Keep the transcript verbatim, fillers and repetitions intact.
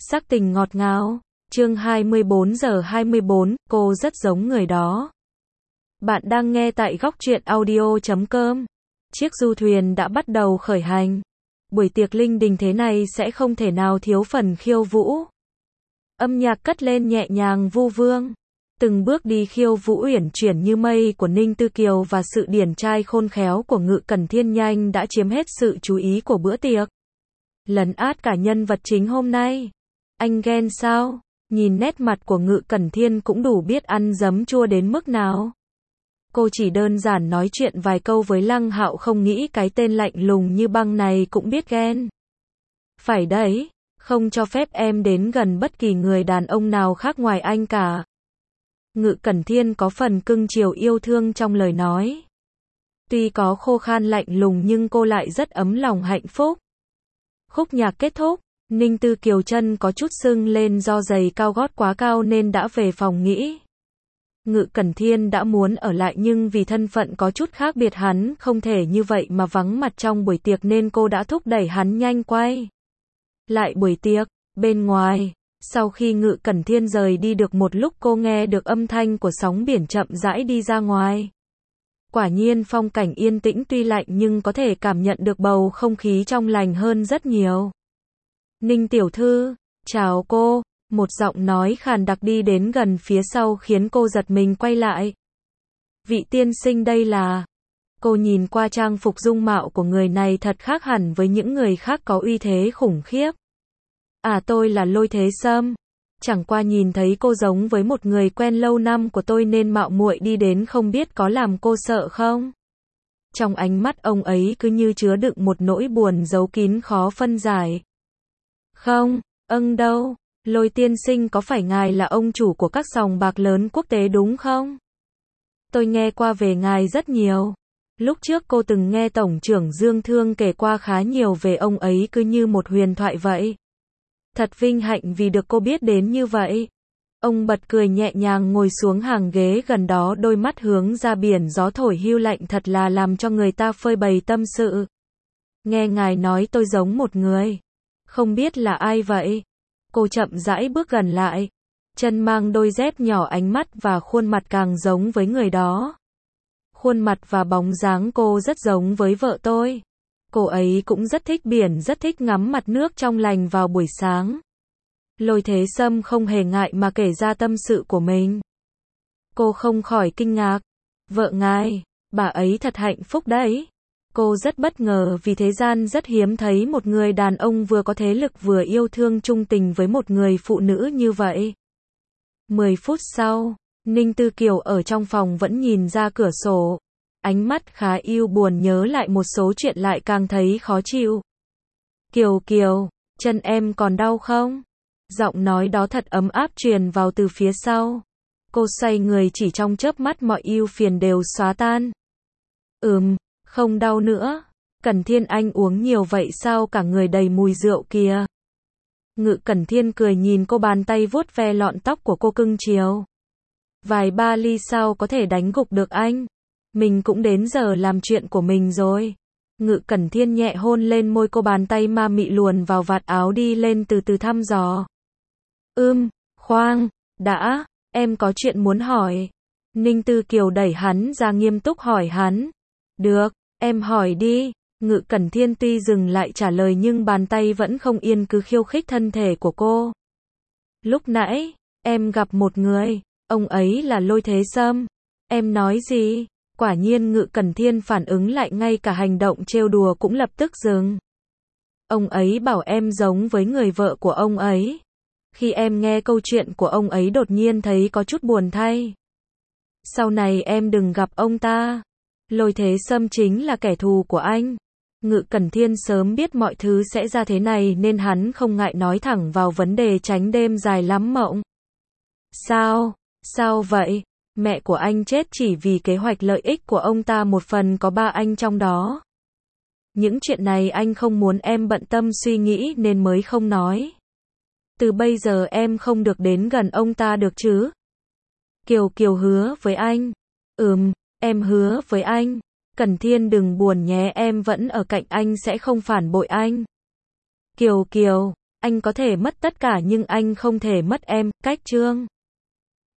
Sắc tình ngọt ngào. Chương hai mươi bốn giờ hai mươi bốn, cô rất giống người đó. Bạn đang nghe tại góc truyện audio chấm com. Chiếc du thuyền đã bắt đầu khởi hành. Buổi tiệc linh đình thế này sẽ không thể nào thiếu phần khiêu vũ. Âm nhạc cất lên nhẹ nhàng vu vương. Từng bước đi khiêu vũ uyển chuyển như mây của Ninh Tư Kiều và sự điển trai khôn khéo của Ngự Cẩn Thiên nhanh đã chiếm hết sự chú ý của bữa tiệc. Lấn át cả nhân vật chính hôm nay. Anh ghen sao? Nhìn nét mặt của Ngự Cẩn Thiên cũng đủ biết ăn giấm chua đến mức nào. Cô chỉ đơn giản nói chuyện vài câu với Lăng Hạo, không nghĩ cái tên lạnh lùng như băng này cũng biết ghen. Phải đấy, không cho phép em đến gần bất kỳ người đàn ông nào khác ngoài anh cả. Ngự Cẩn Thiên có phần cưng chiều yêu thương trong lời nói. Tuy có khô khan lạnh lùng nhưng cô lại rất ấm lòng hạnh phúc. Khúc nhạc kết thúc, Ninh Tư Kiều chân có chút sưng lên do giày cao gót quá cao nên đã về phòng nghỉ. Ngự Cẩn Thiên đã muốn ở lại nhưng vì thân phận có chút khác biệt hắn không thể như vậy mà vắng mặt trong buổi tiệc nên cô đã thúc đẩy hắn nhanh quay lại buổi tiệc. Bên ngoài, sau khi Ngự Cẩn Thiên rời đi được một lúc, cô nghe được âm thanh của sóng biển chậm rãi đi ra ngoài. Quả nhiên phong cảnh yên tĩnh, tuy lạnh nhưng có thể cảm nhận được bầu không khí trong lành hơn rất nhiều. Ninh tiểu thư, chào cô, một giọng nói khàn đặc đi đến gần phía sau khiến cô giật mình quay lại. Vị tiên sinh đây là... Cô nhìn qua trang phục dung mạo của người này thật khác hẳn với những người khác có uy thế khủng khiếp. À, tôi là Lôi Thế Sâm. Chẳng qua nhìn thấy cô giống với một người quen lâu năm của tôi nên mạo muội đi đến, không biết có làm cô sợ không? Trong ánh mắt ông ấy cứ như chứa đựng một nỗi buồn giấu kín khó phân giải. Không, âng đâu, Lôi tiên sinh, có phải ngài là ông chủ của các sòng bạc lớn quốc tế đúng không? Tôi nghe qua về ngài rất nhiều. Lúc trước cô từng nghe Tổng trưởng Dương Thương kể qua khá nhiều về ông ấy, cứ như một huyền thoại vậy. Thật vinh hạnh vì được cô biết đến như vậy. Ông bật cười nhẹ nhàng ngồi xuống hàng ghế gần đó, đôi mắt hướng ra biển, gió thổi hiu lạnh thật là làm cho người ta phơi bày tâm sự. Nghe ngài nói tôi giống một người. Không biết là ai vậy? Cô chậm rãi bước gần lại. Chân mang đôi dép nhỏ, ánh mắt và khuôn mặt càng giống với người đó. Khuôn mặt và bóng dáng cô rất giống với vợ tôi. Cô ấy cũng rất thích biển, rất thích ngắm mặt nước trong lành vào buổi sáng. Lôi Thế Sâm không hề ngại mà kể ra tâm sự của mình. Cô không khỏi kinh ngạc. Vợ ngài, bà ấy thật hạnh phúc đấy. Cô rất bất ngờ vì thế gian rất hiếm thấy một người đàn ông vừa có thế lực vừa yêu thương trung tình với một người phụ nữ như vậy. Mười phút sau, Ninh Tư Kiều ở trong phòng vẫn nhìn ra cửa sổ. Ánh mắt khá yêu buồn, nhớ lại một số chuyện lại càng thấy khó chịu. Kiều Kiều, chân em còn đau không? Giọng nói đó thật ấm áp truyền vào từ phía sau. Cô xoay người, chỉ trong chớp mắt mọi ưu phiền đều xóa tan. Ừm, không đau nữa. Cẩn Thiên, anh uống nhiều vậy sao, cả người đầy mùi rượu kìa. Ngự Cẩn Thiên cười nhìn cô, bàn tay vuốt ve lọn tóc của cô cưng chiều. Vài ba ly sao có thể đánh gục được anh. Mình cũng đến giờ làm chuyện của mình rồi. Ngự Cẩn Thiên nhẹ hôn lên môi cô, bàn tay ma mị luồn vào vạt áo đi lên từ từ thăm dò. Ưm, khoan, đã, em có chuyện muốn hỏi. Ninh Tư Kiều đẩy hắn ra, nghiêm túc hỏi hắn. Được, em hỏi đi. Ngự Cẩn Thiên tuy dừng lại trả lời nhưng bàn tay vẫn không yên, cứ khiêu khích thân thể của cô. Lúc nãy, em gặp một người, ông ấy là Lôi Thế Sâm. Em nói gì? Quả nhiên Ngự Cẩn Thiên phản ứng lại, ngay cả hành động trêu đùa cũng lập tức dừng. Ông ấy bảo em giống với người vợ của ông ấy. Khi em nghe câu chuyện của ông ấy đột nhiên thấy có chút buồn thay. Sau này em đừng gặp ông ta. Lôi Thế Sâm chính là kẻ thù của anh. Ngự Cẩn Thiên sớm biết mọi thứ sẽ ra thế này nên hắn không ngại nói thẳng vào vấn đề, tránh đêm dài lắm mộng. Sao? Sao vậy? Mẹ của anh chết chỉ vì kế hoạch lợi ích của ông ta, một phần có ba anh trong đó. Những chuyện này anh không muốn em bận tâm suy nghĩ nên mới không nói. Từ bây giờ em không được đến gần ông ta được chứ? Kiều Kiều hứa với anh. Ừm, em hứa với anh. Cẩn Thiên đừng buồn nhé, em vẫn ở cạnh anh, sẽ không phản bội anh. Kiều Kiều, Anh có thể mất tất cả nhưng anh không thể mất em. Cách chương